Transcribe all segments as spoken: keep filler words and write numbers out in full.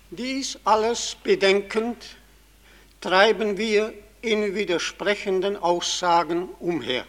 Dies alles bedenkend treiben wir in widersprechenden Aussagen umher.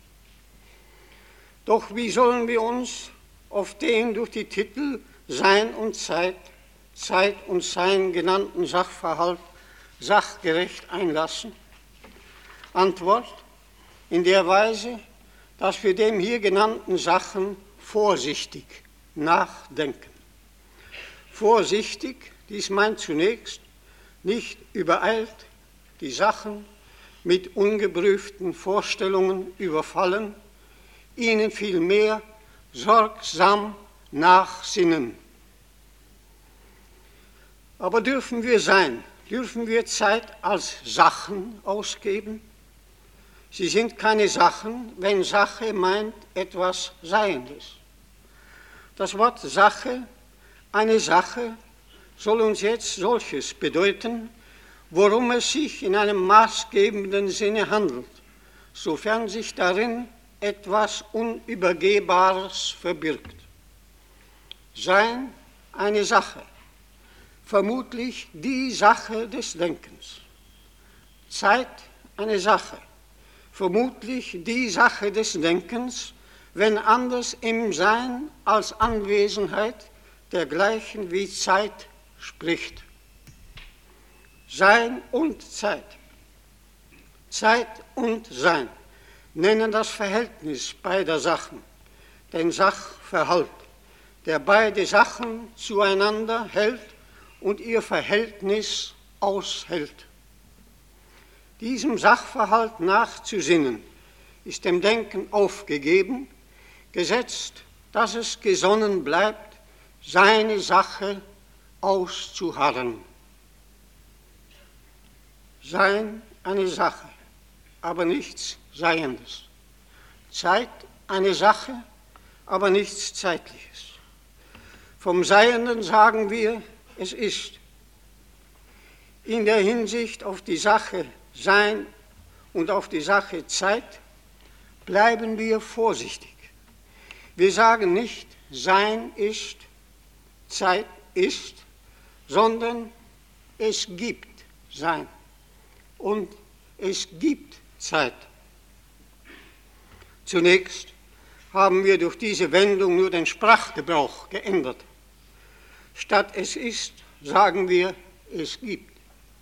Doch wie sollen wir uns auf den durch die Titel Sein und Zeit, Zeit und Sein genannten Sachverhalt sachgerecht einlassen? Antwort: in der Weise, dass wir dem hier genannten Sachen vorsichtig nachdenken. Vorsichtig, dies meint zunächst, nicht übereilt die Sachen mit ungeprüften Vorstellungen überfallen, ihnen vielmehr sorgsam nachsinnen. Aber dürfen wir sein, dürfen wir Zeit als Sachen ausgeben? Sie sind keine Sachen, wenn Sache meint etwas Seiendes. Das Wort Sache, eine Sache, soll uns jetzt solches bedeuten, worum es sich in einem maßgebenden Sinne handelt, sofern sich darin etwas Unübergehbares verbirgt. Sein eine Sache, vermutlich die Sache des Denkens. Zeit eine Sache, vermutlich die Sache des Denkens, wenn anders im Sein als Anwesenheit dergleichen wie Zeit spricht. Sein und Zeit, Zeit und Sein nennen das Verhältnis beider Sachen, den Sachverhalt, der beide Sachen zueinander hält und ihr Verhältnis aushält. Diesem Sachverhalt nachzusinnen, ist dem Denken aufgegeben, gesetzt, dass es gesonnen bleibt, seine Sache auszuharren. Sein eine Sache, aber nichts Seiendes. Zeit eine Sache, aber nichts Zeitliches. Vom Seienden sagen wir, es ist. In der Hinsicht auf die Sache Sein und auf die Sache Zeit bleiben wir vorsichtig. Wir sagen nicht, Sein ist, Zeit ist, sondern es gibt Sein und es gibt Zeit. Zunächst haben wir durch diese Wendung nur den Sprachgebrauch geändert. Statt es ist, sagen wir, es gibt.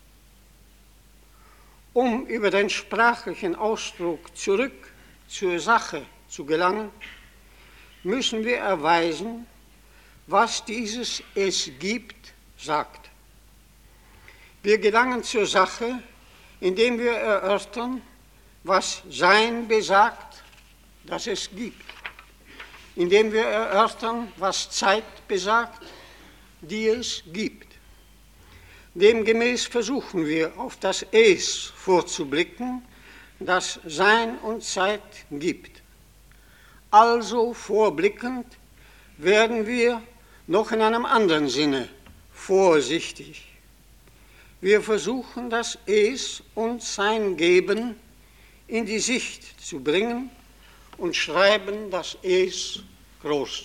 Um über den sprachlichen Ausdruck zurück zur Sache zu gelangen, müssen wir erweisen, was dieses Es gibt sagt. Wir gelangen zur Sache, indem wir erörtern, was Sein besagt, dass es gibt, indem wir erörtern, was Zeit besagt, die es gibt. Demgemäß versuchen wir, auf das Es vorzublicken, das Sein und Zeit gibt. Also vorblickend werden wir noch in einem anderen Sinne vorsichtig. Wir versuchen, das Es und sein Geben in die Sicht zu bringen und schreiben das Es groß.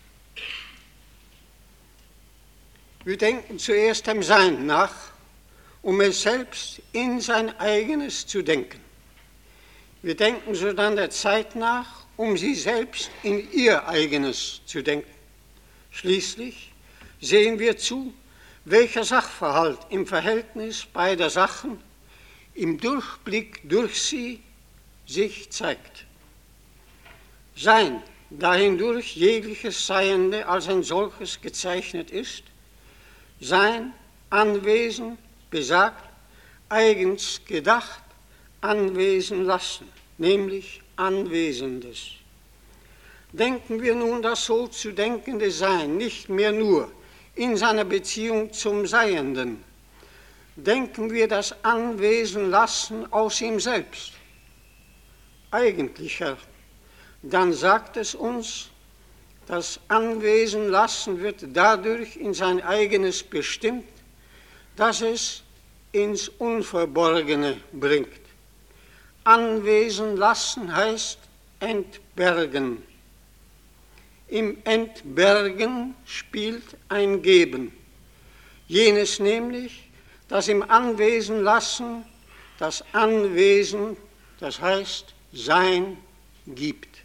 Wir denken zuerst dem Sein nach, um es selbst in sein eigenes zu denken. Wir denken sodann der Zeit nach, um sie selbst in ihr eigenes zu denken. Schließlich sehen wir zu, welcher Sachverhalt im Verhältnis beider Sachen im Durchblick durch sie sich zeigt. Sein, da hindurch jegliches Seiende als ein solches gezeichnet ist, sein Anwesen besagt, eigens gedacht, anwesen lassen, nämlich Anwesendes. Denken wir nun das so zu denkende Sein nicht mehr nur in seiner Beziehung zum Seienden, denken wir das Anwesen lassen aus ihm selbst, eigentlicher, dann sagt es uns, das Anwesen lassen wird dadurch in sein eigenes bestimmt, dass es ins Unverborgene bringt. Anwesen lassen heißt entbergen. Im Entbergen spielt ein Geben. Jenes nämlich, das im Anwesen lassen, das Anwesen, das heißt Sein, gibt.